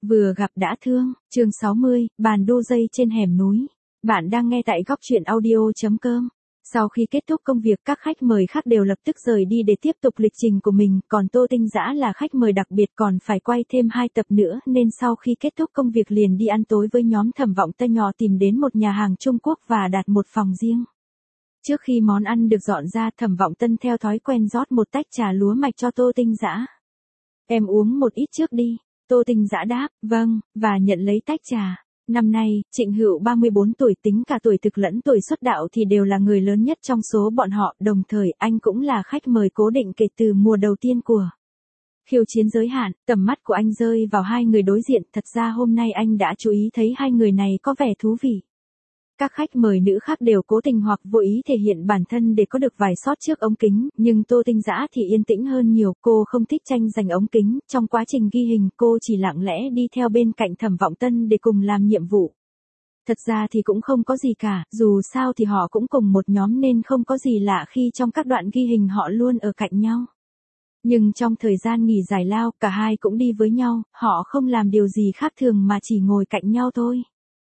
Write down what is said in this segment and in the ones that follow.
Vừa gặp đã thương, chương 60, bàn đu dây trên hẻm núi. Bạn đang nghe tại góc truyện audio.com. Sau khi kết thúc công việc, các khách mời khác đều lập tức rời đi để tiếp tục lịch trình của mình, còn Tô Tinh Dã là khách mời đặc biệt còn phải quay thêm 2 tập nữa nên sau khi kết thúc công việc liền đi ăn tối với nhóm Thẩm Vọng Tân nhỏ tìm đến một nhà hàng Trung Quốc và đặt một phòng riêng. Trước khi món ăn được dọn ra, Thẩm Vọng Tân theo thói quen rót một tách trà lúa mạch cho Tô Tinh Dã. Em uống một ít trước đi. Tô Tinh Dã đáp, vâng, và nhận lấy tách trà. Năm nay, Trịnh Hữu 34 tuổi, tính cả tuổi thực lẫn tuổi xuất đạo thì đều là người lớn nhất trong số bọn họ, đồng thời anh cũng là khách mời cố định kể từ mùa đầu tiên của Khiêu Chiến Giới Hạn. Tầm mắt của anh rơi vào hai người đối diện, thật ra hôm nay anh đã chú ý thấy hai người này có vẻ thú vị. Các khách mời nữ khác đều cố tình hoặc vô ý thể hiện bản thân để có được vài shot trước ống kính, nhưng Tô Tinh Dã thì yên tĩnh hơn nhiều, cô không thích tranh giành ống kính, trong quá trình ghi hình cô chỉ lặng lẽ đi theo bên cạnh Thẩm Vọng Tân để cùng làm nhiệm vụ. Thật ra thì cũng không có gì cả, dù sao thì họ cũng cùng một nhóm nên không có gì lạ khi trong các đoạn ghi hình họ luôn ở cạnh nhau. Nhưng trong thời gian nghỉ giải lao, cả hai cũng đi với nhau, họ không làm điều gì khác thường mà chỉ ngồi cạnh nhau thôi.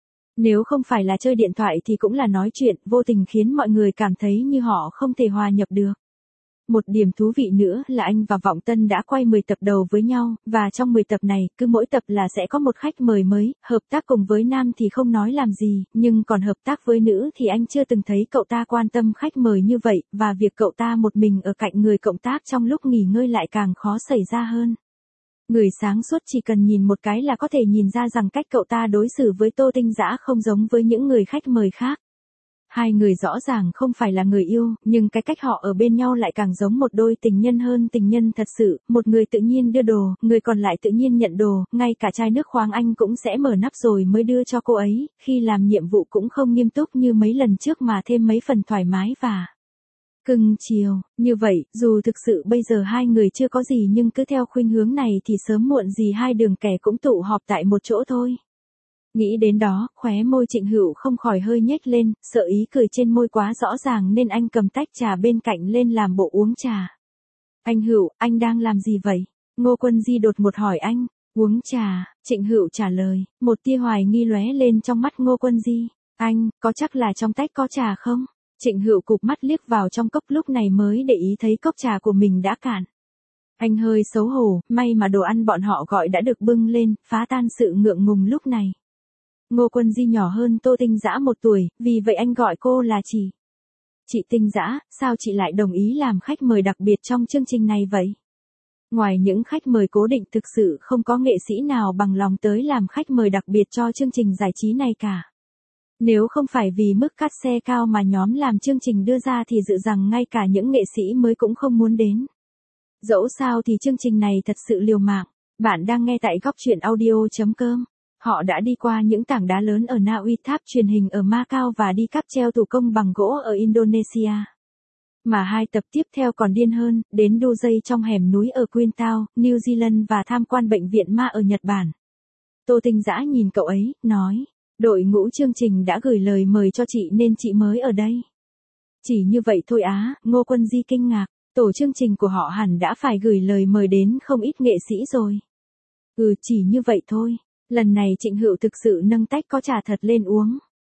Nếu không phải là chơi điện thoại thì cũng là nói chuyện, vô tình khiến mọi người cảm thấy như họ không thể hòa nhập được. Một điểm thú vị nữa là anh và Vọng Tân đã quay 10 tập đầu với nhau, và trong 10 tập này, cứ mỗi tập là sẽ có một khách mời mới, hợp tác cùng với nam thì không nói làm gì, nhưng còn hợp tác với nữ thì anh chưa từng thấy cậu ta quan tâm khách mời như vậy, và việc cậu ta một mình ở cạnh người cộng tác trong lúc nghỉ ngơi lại càng khó xảy ra hơn. Người sáng suốt chỉ cần nhìn một cái là có thể nhìn ra rằng cách cậu ta đối xử với Tô Tinh Dã không giống với những người khách mời khác. Hai người rõ ràng không phải là người yêu, nhưng cái cách họ ở bên nhau lại càng giống một đôi tình nhân hơn tình nhân thật sự, một người tự nhiên đưa đồ, người còn lại tự nhiên nhận đồ, ngay cả chai nước khoáng anh cũng sẽ mở nắp rồi mới đưa cho cô ấy, khi làm nhiệm vụ cũng không nghiêm túc như mấy lần trước mà thêm mấy phần thoải mái và cưng chiều. Như vậy, dù thực sự bây giờ hai người chưa có gì nhưng cứ theo khuynh hướng này thì sớm muộn gì hai đường kẻ cũng tụ họp tại một chỗ thôi. Nghĩ đến đó, khóe môi Trịnh Hữu không khỏi hơi nhếch lên, sợ ý cười trên môi quá rõ ràng nên anh cầm tách trà bên cạnh lên làm bộ uống trà. Anh Hữu, anh đang làm gì vậy? Ngô Quân Di đột ngột hỏi anh. Uống trà, Trịnh Hữu trả lời, một tia hoài nghi lóe lên trong mắt Ngô Quân Di. Anh, có chắc là trong tách có trà không? Trịnh Hữu cụp mắt liếc vào trong cốc lúc này mới để ý thấy cốc trà của mình đã cạn. Anh hơi xấu hổ, may mà đồ ăn bọn họ gọi đã được bưng lên, phá tan sự ngượng ngùng lúc này. Ngô Quân Di nhỏ hơn Tô Tinh Dã 1 tuổi, vì vậy anh gọi cô là chị. Chị Tinh Dã, sao chị lại đồng ý làm khách mời đặc biệt trong chương trình này vậy? Ngoài những khách mời cố định thực sự không có nghệ sĩ nào bằng lòng tới làm khách mời đặc biệt cho chương trình giải trí này cả. Nếu không phải vì mức cát xe cao mà nhóm làm chương trình đưa ra thì dự rằng ngay cả những nghệ sĩ mới cũng không muốn đến. Dẫu sao thì chương trình này thật sự liều mạng. Bạn đang nghe tại góc truyện audio.com. Họ đã đi qua những tảng đá lớn ở Na Uy, tháp truyền hình ở Macau và đi cáp treo thủ công bằng gỗ ở Indonesia. Mà 2 tập tiếp theo còn điên hơn, đến đu dây trong hẻm núi ở Queenstown, New Zealand và tham quan bệnh viện ma ở Nhật Bản. Tô Tinh Dã nhìn cậu ấy, nói, đội ngũ chương trình đã gửi lời mời cho chị nên chị mới ở đây. Chỉ như vậy thôi á, Ngô Quân Di kinh ngạc, tổ chương trình của họ hẳn đã phải gửi lời mời đến không ít nghệ sĩ rồi. Chỉ như vậy thôi. Lần này Trịnh Hữu thực sự nâng tách có trà thật lên uống.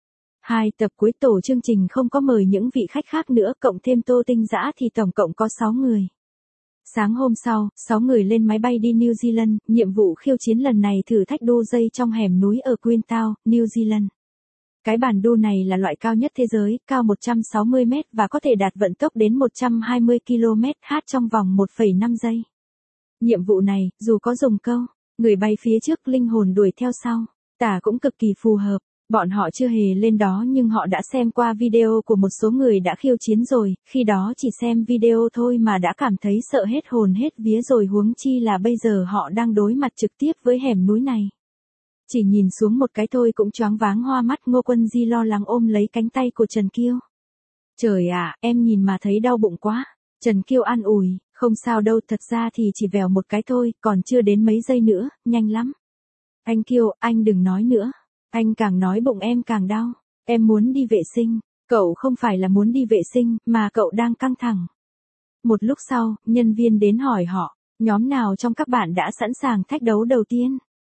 2 tập cuối tổ chương trình không có mời những vị khách khác nữa, cộng thêm Tô Tinh Dã thì tổng cộng có 6 người. Sáng hôm sau, 6 người lên máy bay đi New Zealand, nhiệm vụ khiêu chiến lần này thử thách đu dây trong hẻm núi ở Queenstown, New Zealand. Cái bàn đu này là loại cao nhất thế giới, cao 160 mét và có thể đạt vận tốc đến 120 km/h trong vòng 1,5 giây. Nhiệm vụ này, dù có dùng câu người bay phía trước linh hồn đuổi theo sau, tả cũng cực kỳ phù hợp. Bọn họ chưa hề lên đó nhưng họ đã xem qua video của một số người đã khiêu chiến rồi, khi đó chỉ xem video thôi mà đã cảm thấy sợ hết hồn hết vía rồi, huống chi là bây giờ họ đang đối mặt trực tiếp với hẻm núi này. Chỉ nhìn xuống một cái thôi cũng choáng váng hoa mắt. Ngô Quân Di lo lắng ôm lấy cánh tay của Trần Kiêu. Trời ạ, em nhìn mà thấy đau bụng quá. Trần Kiêu an ủi, không sao đâu, thật ra thì chỉ vèo một cái thôi, còn chưa đến mấy giây nữa, nhanh lắm. Anh Kiêu, anh đừng nói nữa. Anh càng nói bụng em càng đau. Em muốn đi vệ sinh. Cậu không phải là muốn đi vệ sinh, mà cậu đang căng thẳng. Một lúc sau, nhân viên đến hỏi họ, nhóm nào trong các bạn đã sẵn sàng thách đấu đầu tiên?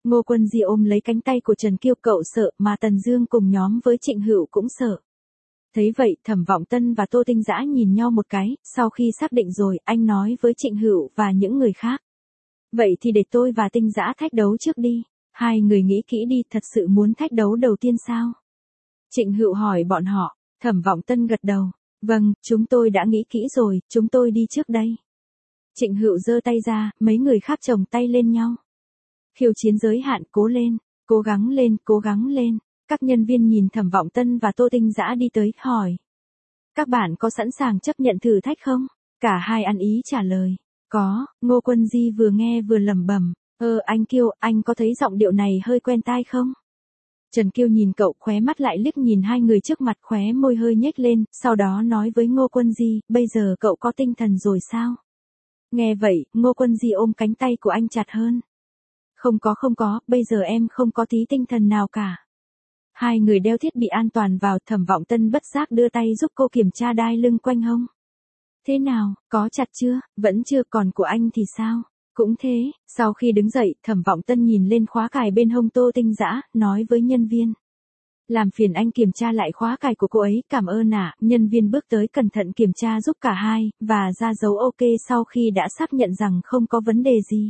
Ngô Quân Di ôm lấy cánh tay của Trần Kiêu, cậu sợ mà Tần Dương cùng nhóm với Trịnh Hữu cũng sợ. Thấy vậy, Thẩm Vọng Tân và Tô Tinh Dã nhìn nhau một cái, sau khi xác định rồi, anh nói với Trịnh Hữu và những người khác. Vậy thì để tôi và Tinh Dã thách đấu trước đi. Hai người nghĩ kỹ đi, thật sự muốn thách đấu đầu tiên sao? Trịnh Hữu hỏi bọn họ. Thẩm Vọng Tân gật đầu. Vâng, chúng tôi đã nghĩ kỹ rồi, chúng tôi đi trước đây. Trịnh Hữu giơ tay ra, mấy người khác chồng tay lên nhau. Khiêu chiến giới hạn, cố lên, cố gắng lên, cố gắng lên. Các nhân viên nhìn Thẩm Vọng Tân và Tô Tinh Dã đi tới, hỏi. Các bạn có sẵn sàng chấp nhận thử thách không? Cả hai ăn ý trả lời. Có, Ngô Quân Di vừa nghe vừa lẩm bẩm. Anh Kiêu, anh có thấy giọng điệu này hơi quen tai không? Trần Kiêu nhìn cậu, khóe mắt lại liếc nhìn hai người trước mặt, khóe môi hơi nhếch lên, sau đó nói với Ngô Quân Di, bây giờ cậu có tinh thần rồi sao? Nghe vậy, Ngô Quân Di ôm cánh tay của anh chặt hơn. Không có, bây giờ em không có tí tinh thần nào cả. Hai người đeo thiết bị an toàn vào, Thẩm Vọng Tân bất giác đưa tay giúp cô kiểm tra đai lưng quanh hông. Thế nào, có chặt chưa? Vẫn chưa, còn của anh thì sao? Cũng thế, sau khi đứng dậy, Thẩm Vọng Tân nhìn lên khóa cài bên hông Tô Tinh Dã, nói với nhân viên. Làm phiền anh kiểm tra lại khóa cài của cô ấy, cảm ơn ạ. Nhân viên bước tới cẩn thận kiểm tra giúp cả hai, và ra dấu ok sau khi đã xác nhận rằng không có vấn đề gì.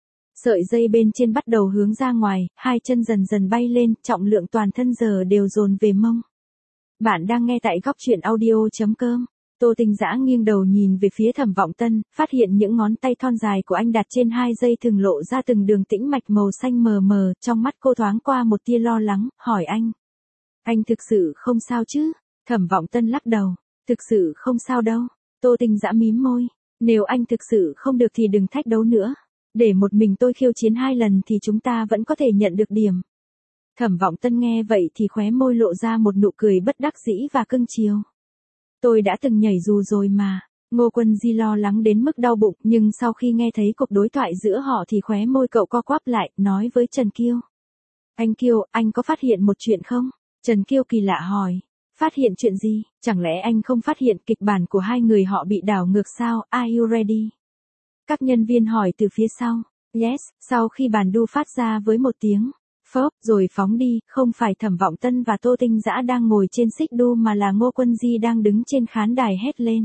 Sợi dây bên trên bắt đầu hướng ra ngoài, hai chân dần dần bay lên, trọng lượng toàn thân giờ đều dồn về mông. Bạn đang nghe tại góc truyện audio.com. Tô Tinh Dã nghiêng đầu nhìn về phía Thẩm Vọng Tân, phát hiện những ngón tay thon dài của anh đặt trên hai dây thừng lộ ra từng đường tĩnh mạch màu xanh mờ mờ, trong mắt cô thoáng qua một tia lo lắng, hỏi anh. Anh thực sự không sao chứ? Thẩm Vọng Tân lắc đầu, thực sự không sao đâu. Tô Tinh Dã mím môi, nếu anh thực sự không được thì đừng thách đấu nữa. Để một mình tôi khiêu chiến 2 lần thì chúng ta vẫn có thể nhận được điểm. Thẩm Vọng Tân nghe vậy thì khóe môi lộ ra một nụ cười bất đắc dĩ và cưng chiều. Tôi đã từng nhảy dù rồi mà. Ngô Quân Di lo lắng đến mức đau bụng, nhưng sau khi nghe thấy cuộc đối thoại giữa họ thì khóe môi cậu co quắp lại, nói với Trần Kiêu. Anh Kiêu, anh có phát hiện một chuyện không? Trần Kiêu kỳ lạ hỏi. Phát hiện chuyện gì? Chẳng lẽ anh không phát hiện kịch bản của hai người họ bị đảo ngược sao? Are you ready? Các nhân viên hỏi từ phía sau. Yes, sau khi bàn đu phát ra với một tiếng. Phốp, rồi phóng đi, không phải Thẩm Vọng Tân và Tô Tinh Dã đang ngồi trên xích đu mà là Ngô Quân Di đang đứng trên khán đài hét lên.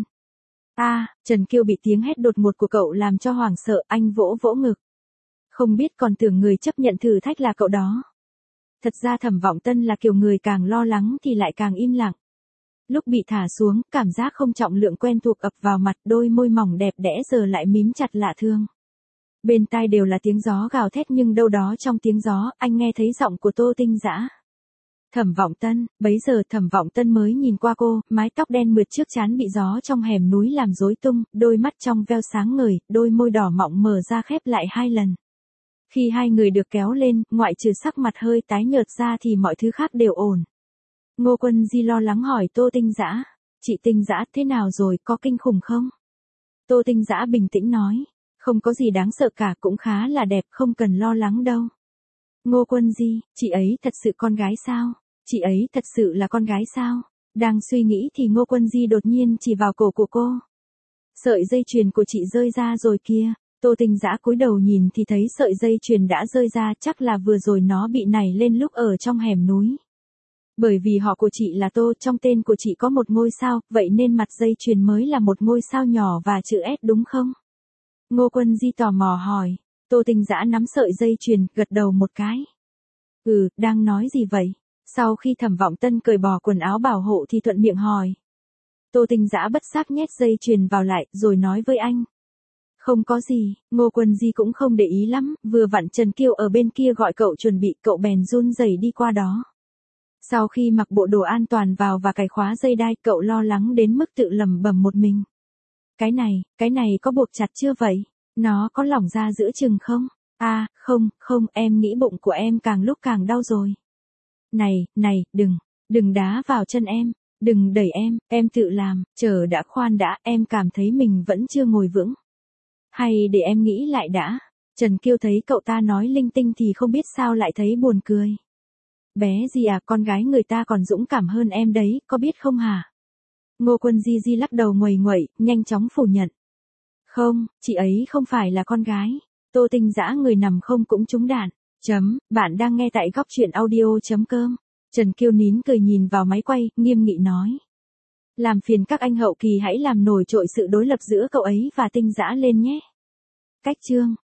Trần Kiêu bị tiếng hét đột ngột của cậu làm cho hoảng sợ, anh vỗ vỗ ngực. Không biết còn tưởng người chấp nhận thử thách là cậu đó. Thật ra Thẩm Vọng Tân là kiểu người càng lo lắng thì lại càng im lặng. Lúc bị thả xuống, cảm giác không trọng lượng quen thuộc ập vào mặt, đôi môi mỏng đẹp đẽ giờ lại mím chặt lạ thường. Bên tai đều là tiếng gió gào thét nhưng đâu đó trong tiếng gió, anh nghe thấy giọng của Tô Tinh Dã. Thẩm Vọng Tân, bấy giờ Thẩm Vọng Tân mới nhìn qua cô, mái tóc đen mượt trước trán bị gió trong hẻm núi làm rối tung, đôi mắt trong veo sáng ngời, đôi môi đỏ mọng mở ra khép lại 2 lần. Khi hai người được kéo lên, ngoại trừ sắc mặt hơi tái nhợt ra thì mọi thứ khác đều ổn. Ngô Quân Di lo lắng hỏi Tô Tinh Dã. Chị Tinh Dã thế nào rồi, có kinh khủng không? Tô Tinh Dã bình tĩnh nói. Không có gì đáng sợ cả, cũng khá là đẹp, không cần lo lắng đâu. Ngô Quân Di, chị ấy thật sự con gái sao? Chị ấy thật sự là con gái sao? Đang suy nghĩ thì Ngô Quân Di đột nhiên chỉ vào cổ của cô. Sợi dây chuyền của chị rơi ra rồi kia. Tô Tinh Dã cúi đầu nhìn thì thấy sợi dây chuyền đã rơi ra, chắc là vừa rồi nó bị nảy lên lúc ở trong hẻm núi. Bởi vì họ của chị là Tô, trong tên của chị có một ngôi sao, vậy nên mặt dây chuyền mới là một ngôi sao nhỏ và chữ S đúng không? Ngô Quân Di tò mò hỏi. Tô Tinh Dã nắm sợi dây chuyền, gật đầu một cái. Đang nói gì vậy? Sau khi Thẩm Vọng Tân cởi bỏ quần áo bảo hộ thì thuận miệng hỏi. Tô Tinh Dã bất giác nhét dây chuyền vào lại, rồi nói với anh. Không có gì, Ngô Quân Di cũng không để ý lắm, vừa vặn Trần Kiêu ở bên kia gọi cậu chuẩn bị, cậu bèn run rẩy đi qua đó. Sau khi mặc bộ đồ an toàn vào và cài khóa dây đai, cậu lo lắng đến mức tự lẩm bẩm một mình. Cái này có buộc chặt chưa vậy? Nó có lỏng ra giữa chừng không? Không, em nghĩ bụng của em càng lúc càng đau rồi. Này, đừng đá vào chân em, đừng đẩy em tự làm, chờ đã, khoan đã, em cảm thấy mình vẫn chưa ngồi vững. Hay để em nghĩ lại đã. Trần Kiêu thấy cậu ta nói linh tinh thì không biết sao lại thấy buồn cười. Bé gì à, con gái người ta còn dũng cảm hơn em đấy, có biết không hả? Ngô Quân Di lắc đầu nguầy nguậy, nhanh chóng phủ nhận. Không, chị ấy không phải là con gái. Tô Tinh Dã người nằm không cũng trúng đạn. Bạn đang nghe tại góc chuyện audio.com. Trần Kiêu nín cười nhìn vào máy quay, nghiêm nghị nói. Làm phiền các anh hậu kỳ hãy làm nổi trội sự đối lập giữa cậu ấy và Tinh Dã lên nhé. Cách chương.